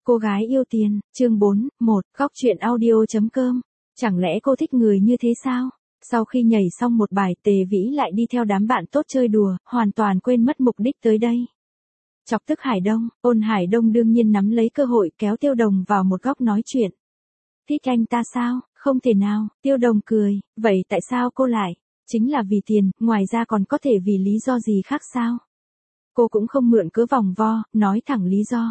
Cô gái yêu tiền, chương 4, 1, góc chuyện audio.com. Chẳng lẽ cô thích người như thế sao? Sau khi nhảy xong một bài, Tề Vĩ lại đi theo đám bạn tốt chơi đùa, hoàn toàn quên mất mục đích tới đây. Chọc tức Hải Đông, Ôn Hải Đông đương nhiên nắm lấy cơ hội kéo Tiêu Đồng vào một góc nói chuyện. Thích anh ta sao? Không thể nào, Tiêu Đồng cười, vậy tại sao cô lại? Chính là vì tiền, ngoài ra còn có thể vì lý do gì khác sao? Cô cũng không mượn cớ vòng vo, nói thẳng lý do.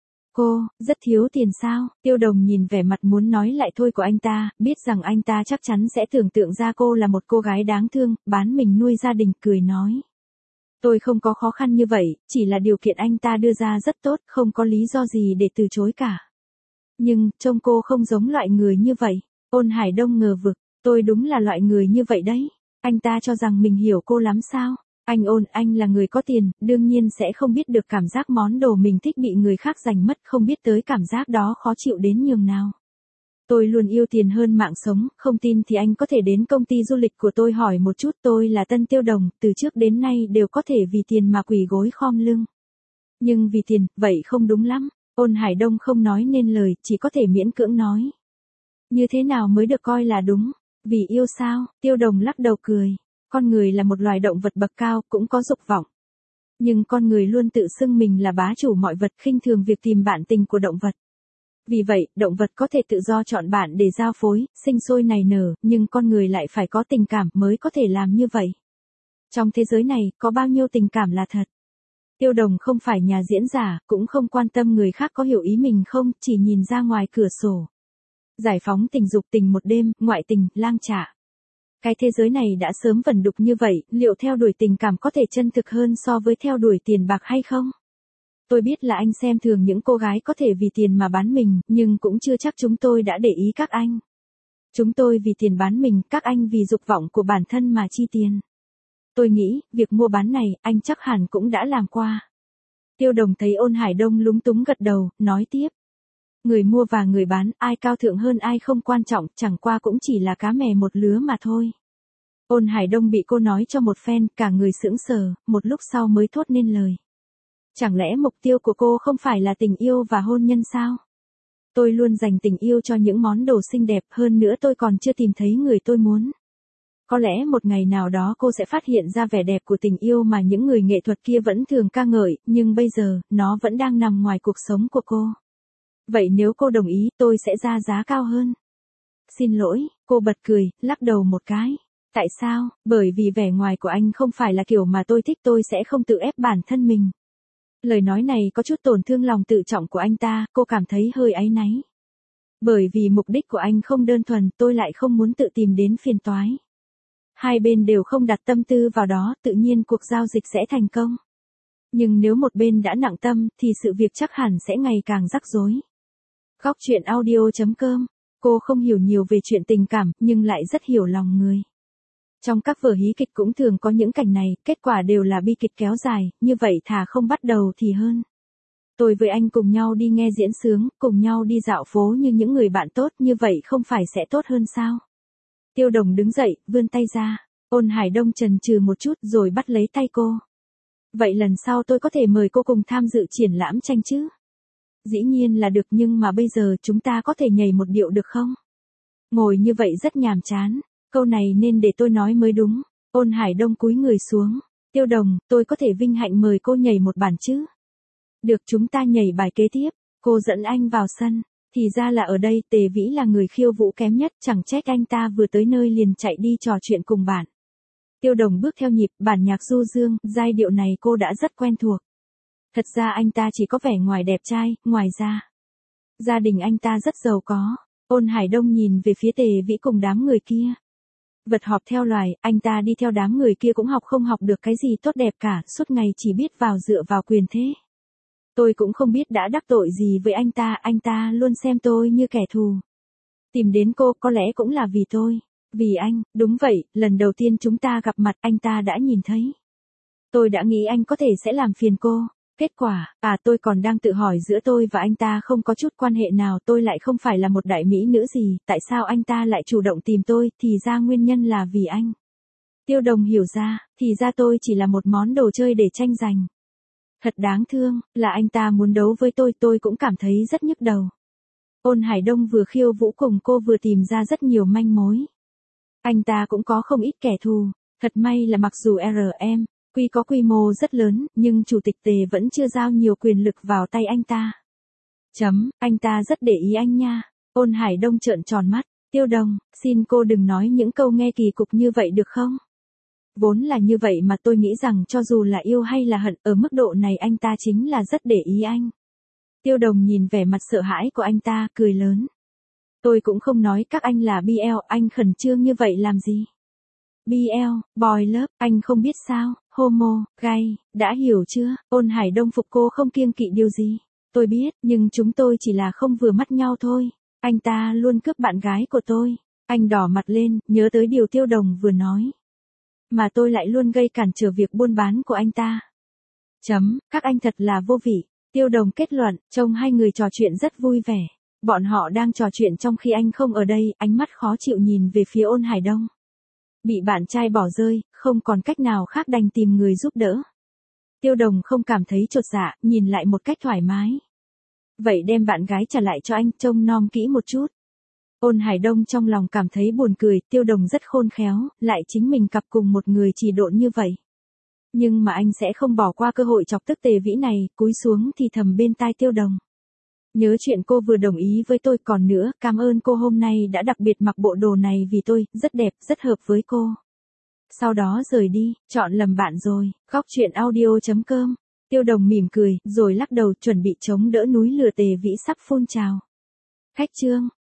Cô, rất thiếu tiền sao? Tiêu Đồng nhìn vẻ mặt muốn nói lại thôi của anh ta, biết rằng anh ta chắc chắn sẽ tưởng tượng ra cô là một cô gái đáng thương, bán mình nuôi gia đình, cười nói. Tôi không có khó khăn như vậy, chỉ là điều kiện anh ta đưa ra rất tốt, không có lý do gì để từ chối cả. Nhưng, trông cô không giống loại người như vậy. Ôn Hải Đông ngờ vực, tôi đúng là loại người như vậy đấy. Anh ta cho rằng mình hiểu cô lắm sao? Anh là người có tiền, đương nhiên sẽ không biết được cảm giác món đồ mình thích bị người khác giành mất, không biết tới cảm giác đó khó chịu đến nhường nào. Tôi luôn yêu tiền hơn mạng sống, không tin thì anh có thể đến công ty du lịch của tôi hỏi một chút, tôi là Tân Tiêu Đồng, từ trước đến nay đều có thể vì tiền mà quỳ gối khom lưng. Nhưng vì tiền, vậy không đúng lắm. Ôn Hải Đông không nói nên lời, chỉ có thể miễn cưỡng nói. Như thế nào mới được coi là đúng? Vì yêu sao? Tiêu Đồng lắc đầu cười. Con người là một loài động vật bậc cao, cũng có dục vọng. Nhưng con người luôn tự xưng mình là bá chủ mọi vật, khinh thường việc tìm bạn tình của động vật. Vì vậy, động vật có thể tự do chọn bạn để giao phối, sinh sôi nảy nở, nhưng con người lại phải có tình cảm mới có thể làm như vậy. Trong thế giới này, có bao nhiêu tình cảm là thật? Tiêu Đồng không phải nhà diễn giả, cũng không quan tâm người khác có hiểu ý mình không, chỉ nhìn ra ngoài cửa sổ. Giải phóng tình dục, tình một đêm, ngoại tình, lang trạ. Cái thế giới này đã sớm vẩn đục như vậy, liệu theo đuổi tình cảm có thể chân thực hơn so với theo đuổi tiền bạc hay không? Tôi biết là anh xem thường những cô gái có thể vì tiền mà bán mình, nhưng cũng chưa chắc chúng tôi đã để ý các anh. Chúng tôi vì tiền bán mình, các anh vì dục vọng của bản thân mà chi tiền. Tôi nghĩ, việc mua bán này, anh chắc hẳn cũng đã làm qua. Tiêu Đồng thấy Ôn Hải Đông lúng túng gật đầu, nói tiếp. Người mua và người bán, ai cao thượng hơn ai không quan trọng, chẳng qua cũng chỉ là cá mè một lứa mà thôi. Ôn Hải Đông bị cô nói cho một phen, cả người sững sờ, một lúc sau mới thốt nên lời. Chẳng lẽ mục tiêu của cô không phải là tình yêu và hôn nhân sao? Tôi luôn dành tình yêu cho những món đồ xinh đẹp, hơn nữa tôi còn chưa tìm thấy người tôi muốn. Có lẽ một ngày nào đó cô sẽ phát hiện ra vẻ đẹp của tình yêu mà những người nghệ thuật kia vẫn thường ca ngợi, nhưng bây giờ, nó vẫn đang nằm ngoài cuộc sống của cô. Vậy nếu cô đồng ý, tôi sẽ ra giá cao hơn. Xin lỗi, cô bật cười, lắc đầu một cái. Tại sao? Bởi vì vẻ ngoài của anh không phải là kiểu mà tôi thích, tôi sẽ không tự ép bản thân mình. Lời nói này có chút tổn thương lòng tự trọng của anh ta, cô cảm thấy hơi áy náy. Bởi vì mục đích của anh không đơn thuần, tôi lại không muốn tự tìm đến phiền toái. Hai bên đều không đặt tâm tư vào đó, tự nhiên cuộc giao dịch sẽ thành công. Nhưng nếu một bên đã nặng tâm, thì sự việc chắc hẳn sẽ ngày càng rắc rối. Góc chuyện audio.com. Cô không hiểu nhiều về chuyện tình cảm, nhưng lại rất hiểu lòng người. Trong các vở hí kịch cũng thường có những cảnh này, kết quả đều là bi kịch kéo dài, như vậy thà không bắt đầu thì hơn. Tôi với anh cùng nhau đi nghe diễn sướng, cùng nhau đi dạo phố như những người bạn tốt, như vậy không phải sẽ tốt hơn sao? Tiêu Đồng đứng dậy, vươn tay ra. Ôn Hải Đông chần chừ một chút rồi bắt lấy tay cô. Vậy lần sau tôi có thể mời cô cùng tham dự triển lãm tranh chứ? Dĩ nhiên là được, nhưng mà bây giờ chúng ta có thể nhảy một điệu được không? Ngồi như vậy rất nhàm chán. Câu này nên để tôi nói mới đúng. Ôn Hải Đông cúi người xuống. Tiêu Đồng, tôi có thể vinh hạnh mời cô nhảy một bản chứ? Được, chúng ta nhảy bài kế tiếp. Cô dẫn anh vào sân. Thì ra là ở đây, Tề Vĩ là người khiêu vũ kém nhất, chẳng trách anh ta vừa tới nơi liền chạy đi trò chuyện cùng bạn. Tiêu Đồng bước theo nhịp, bản nhạc du dương, giai điệu này cô đã rất quen thuộc. Thật ra anh ta chỉ có vẻ ngoài đẹp trai, ngoài ra. Gia đình anh ta rất giàu có. Ôn Hải Đông nhìn về phía Tề Vĩ cùng đám người kia. Vật họp theo loài, anh ta đi theo đám người kia cũng không học được cái gì tốt đẹp cả, suốt ngày chỉ biết dựa vào quyền thế. Tôi cũng không biết đã đắc tội gì với anh ta luôn xem tôi như kẻ thù. Tìm đến cô có lẽ cũng là vì tôi. Vì anh, đúng vậy, lần đầu tiên chúng ta gặp mặt anh ta đã nhìn thấy. Tôi đã nghĩ anh có thể sẽ làm phiền cô. Kết quả, tôi còn đang tự hỏi giữa tôi và anh ta không có chút quan hệ nào, tôi lại không phải là một đại mỹ nữ gì, tại sao anh ta lại chủ động tìm tôi, thì ra nguyên nhân là vì anh. Tiêu Đồng hiểu ra, thì ra tôi chỉ là một món đồ chơi để tranh giành. Thật đáng thương, là anh ta muốn đấu với tôi cũng cảm thấy rất nhức đầu. Ôn Hải Đông vừa khiêu vũ cùng cô vừa tìm ra rất nhiều manh mối. Anh ta cũng có không ít kẻ thù, thật may là mặc dù RM, Quy có quy mô rất lớn, nhưng chủ tịch Tề vẫn chưa giao nhiều quyền lực vào tay anh ta. Anh ta rất để ý anh nha. Ôn Hải Đông trợn tròn mắt, Tiêu Đồng, xin cô đừng nói những câu nghe kỳ cục như vậy được không? Vốn là như vậy mà tôi nghĩ rằng cho dù là yêu hay là hận, ở mức độ này anh ta chính là rất để ý anh. Tiêu Đồng nhìn vẻ mặt sợ hãi của anh ta, cười lớn. Tôi cũng không nói các anh là BL, anh khẩn trương như vậy làm gì? BL, boy love, anh không biết sao, homo, gay, đã hiểu chưa? Ôn Hải Đông phục cô không kiêng kỵ điều gì. Tôi biết, nhưng chúng tôi chỉ là không vừa mắt nhau thôi. Anh ta luôn cướp bạn gái của tôi. Anh đỏ mặt lên, nhớ tới điều Tiêu Đồng vừa nói. Mà tôi lại luôn gây cản trở việc buôn bán của anh ta. Các anh thật là vô vị. Tiêu Đồng kết luận, trông hai người trò chuyện rất vui vẻ. Bọn họ đang trò chuyện trong khi anh không ở đây, ánh mắt khó chịu nhìn về phía Ôn Hải Đông. Bị bạn trai bỏ rơi, không còn cách nào khác đành tìm người giúp đỡ. Tiêu Đồng không cảm thấy chột dạ, nhìn lại một cách thoải mái. Vậy đem bạn gái trả lại cho anh, trông nom kỹ một chút. Ôn Hải Đông trong lòng cảm thấy buồn cười, Tiêu Đồng rất khôn khéo, lại chính mình cặp cùng một người chỉ độn như vậy. Nhưng mà anh sẽ không bỏ qua cơ hội chọc tức Tề Vĩ này, cúi xuống thì thầm bên tai Tiêu Đồng. Nhớ chuyện cô vừa đồng ý với tôi, còn nữa, cảm ơn cô hôm nay đã đặc biệt mặc bộ đồ này vì tôi, rất đẹp, rất hợp với cô. Sau đó rời đi, chọn lầm bạn rồi, góc chuyện audio.com. Tiêu Đồng mỉm cười, rồi lắc đầu chuẩn bị chống đỡ núi lửa Tề Vĩ sắp phun trào. Khách chương.